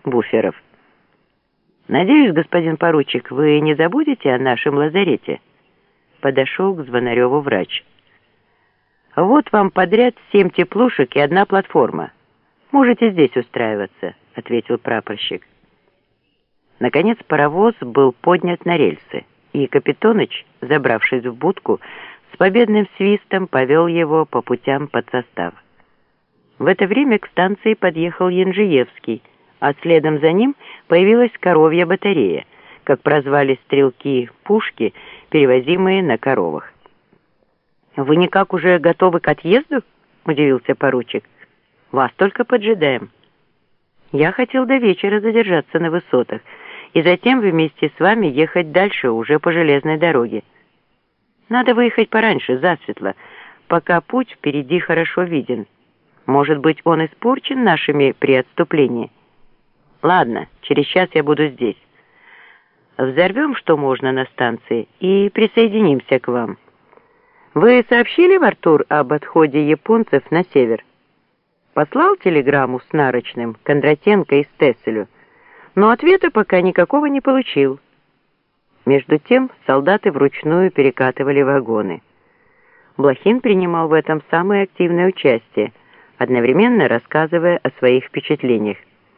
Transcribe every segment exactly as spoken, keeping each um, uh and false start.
буферов. «Надеюсь, господин поручик, вы не забудете о нашем лазарете?» Подошел к Звонареву врач. «Вот вам подряд семь теплушек и одна платформа. Можете здесь устраиваться», — ответил прапорщик. Наконец паровоз был поднят на рельсы, и Капитоныч, забравшись в будку, с победным свистом повел его по путям под состав. В это время к станции подъехал Янжиевский, а следом за ним появилась коровья батарея, как прозвали стрелки пушки, перевозимые на коровах. «Вы никак уже готовы к отъезду?» — удивился поручик. «Вас только поджидаем. Я хотел до вечера задержаться на высотах и затем вместе с вами ехать дальше уже по железной дороге. Надо выехать пораньше, засветло, пока путь впереди хорошо виден. Может быть, он испорчен нашими при отступлении? Ладно, через час я буду здесь. Взорвем, что можно на станции, и присоединимся к вам. Вы сообщили в Артур об отходе японцев на север? Послал телеграмму с нарочным Кондратенко и Стесселю, но ответа пока никакого не получил». Между тем солдаты вручную перекатывали вагоны. Блохин принимал в этом самое активное участие, одновременно рассказывая о своих впечатлениях.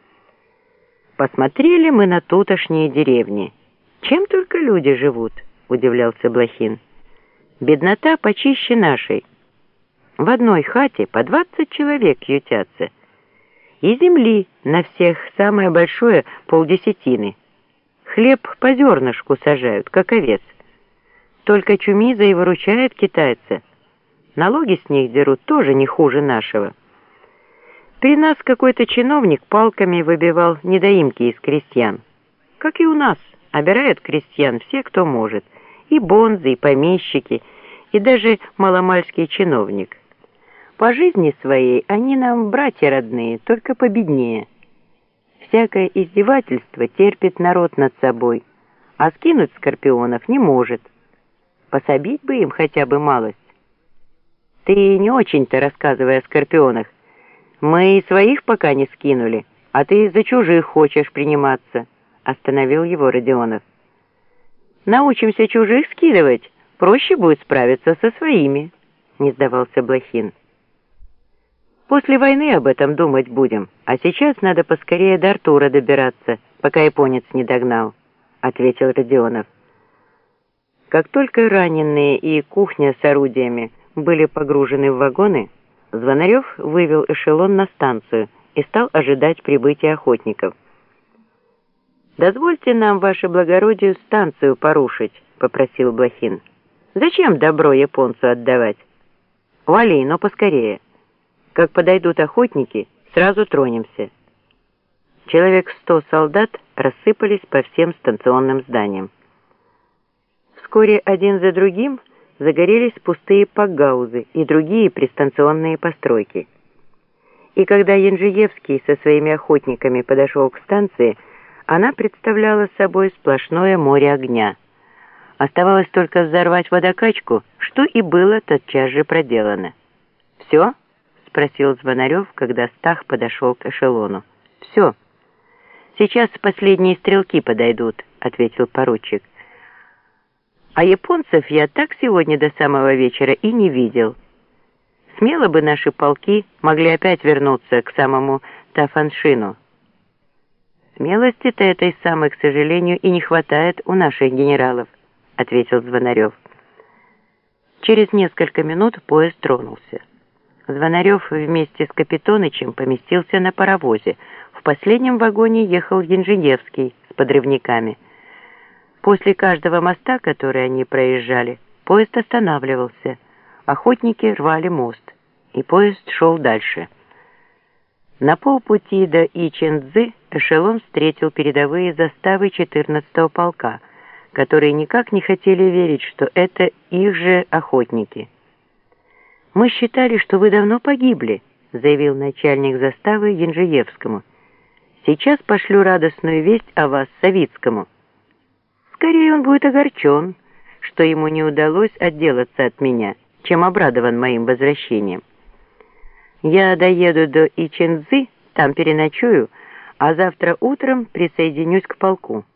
«Посмотрели мы на тутошние деревни. Чем только люди живут», — удивлялся Блохин. «Беднота почище нашей. В одной хате по двадцать человек ютятся. И земли на всех самое большое полдесятины. Хлеб по зернышку сажают, как овец. Только Чумиза и выручает китайца. Налоги с них дерут тоже не хуже нашего. При нас какой-то чиновник палками выбивал недоимки из крестьян. Как и у нас, обирают крестьян все, кто может. И бонзы, и помещики, и даже маломальский чиновник. По жизни своей они нам братья родные, только победнее. Всякое издевательство терпит народ над собой, а скинуть скорпионов не может. Пособить бы им хотя бы малость. Ты не очень-то рассказывай о скорпионах. Мы и своих пока не скинули, а ты за чужих хочешь приниматься, остановил его Родионов. Научимся чужих скидывать, проще будет справиться со своими, не сдавался Блохин. После войны об этом думать будем, а сейчас надо поскорее до Артура добираться, пока японец не догнал, — ответил Родионов. Как только раненые и кухня с орудиями были погружены в вагоны, Звонарев вывел эшелон на станцию и стал ожидать прибытия охотников. «Дозвольте нам, ваше благородие, станцию порушить», — попросил Блохин. «Зачем добро японцу отдавать? Вали, но поскорее. Как подойдут охотники, сразу тронемся». Человек сто солдат рассыпались по всем станционным зданиям. Вскоре один за другим загорелись пустые пакгаузы и другие пристанционные постройки. И когда Янжиевский со своими охотниками подошел к станции, она представляла собой сплошное море огня. Оставалось только взорвать водокачку, что и было тотчас же проделано. «Все?» — спросил Звонарев, когда Стах подошел к эшелону. «Все. Сейчас последние стрелки подойдут», — ответил поручик. «А японцев я так сегодня до самого вечера и не видел. Смело бы наши полки могли опять вернуться к самому Тафаншину». «Смелости-то этой самой, к сожалению, и не хватает у наших генералов», — ответил Звонарев. Через несколько минут поезд тронулся. Звонарев вместе с Капитонычем поместился на паровозе. В последнем вагоне ехал Янжиевский с подрывниками. После каждого моста, который они проезжали, поезд останавливался. Охотники рвали мост, и поезд шел дальше. На полпути до Иченцзы эшелон встретил передовые заставы четырнадцатого полка, которые никак не хотели верить, что это их же охотники. «Мы считали, что вы давно погибли», — заявил начальник заставы Янжиевскому. «Сейчас пошлю радостную весть о вас Савицкому». Скорее он будет огорчен, что ему не удалось отделаться от меня, чем обрадован моим возвращением. Я доеду до Иченцзы, там переночую, а завтра утром присоединюсь к полку.